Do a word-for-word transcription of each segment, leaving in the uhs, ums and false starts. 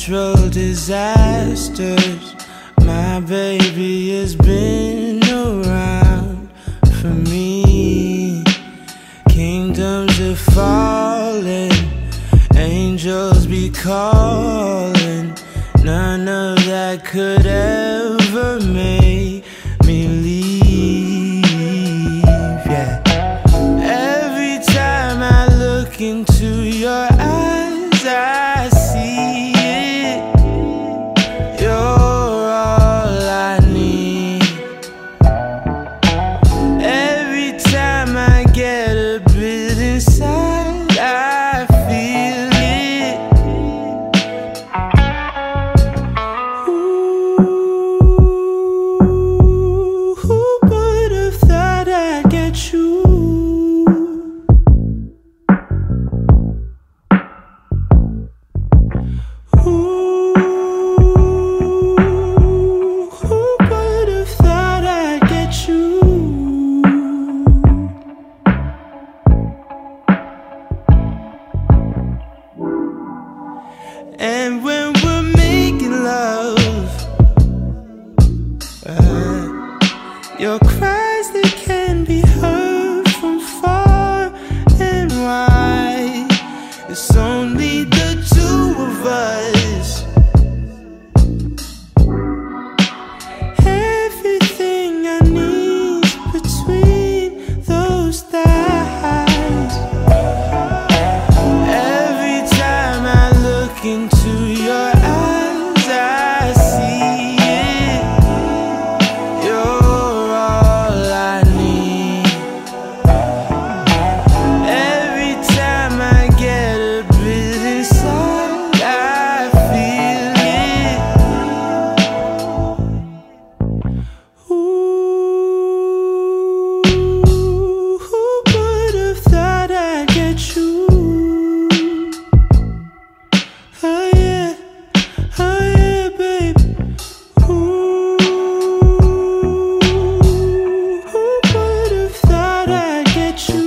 natural disasters. My baby has been around for me. Kingdoms are falling, angels be calling. None of that could ever make me leave, yeah. Every time I look into your eyes, I see it. You're all I need. Every time I get a bit inside, I feel it. Ooh, who would have thought I'd get you? And when we're making love, uh, your cries, they can be heard from far and wide. It's only the two of us. Everything I need between those thighs. Every time I look into your eyes, I see it. You're all I need. Every time I get a bit inside, I feel it. Ooh, who would have thought I'd get you? Oh yeah, oh yeah, babe. Ooh, who would have thought I'd get you?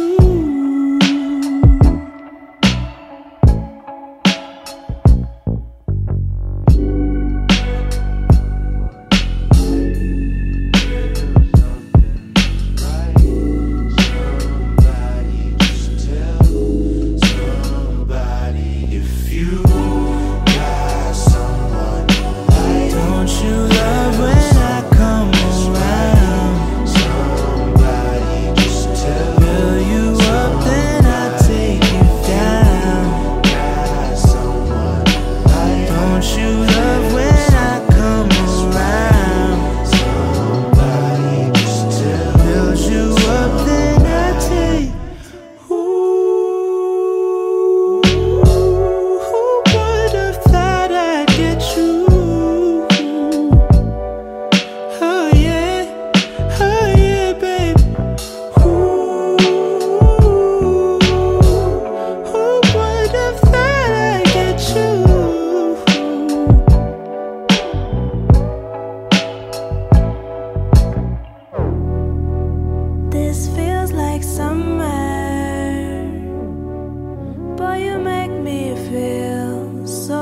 This feels like summer, boy, you make me feel so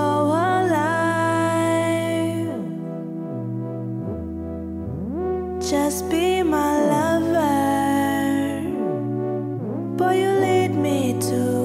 alive. Just be my lover, boy, you lead me to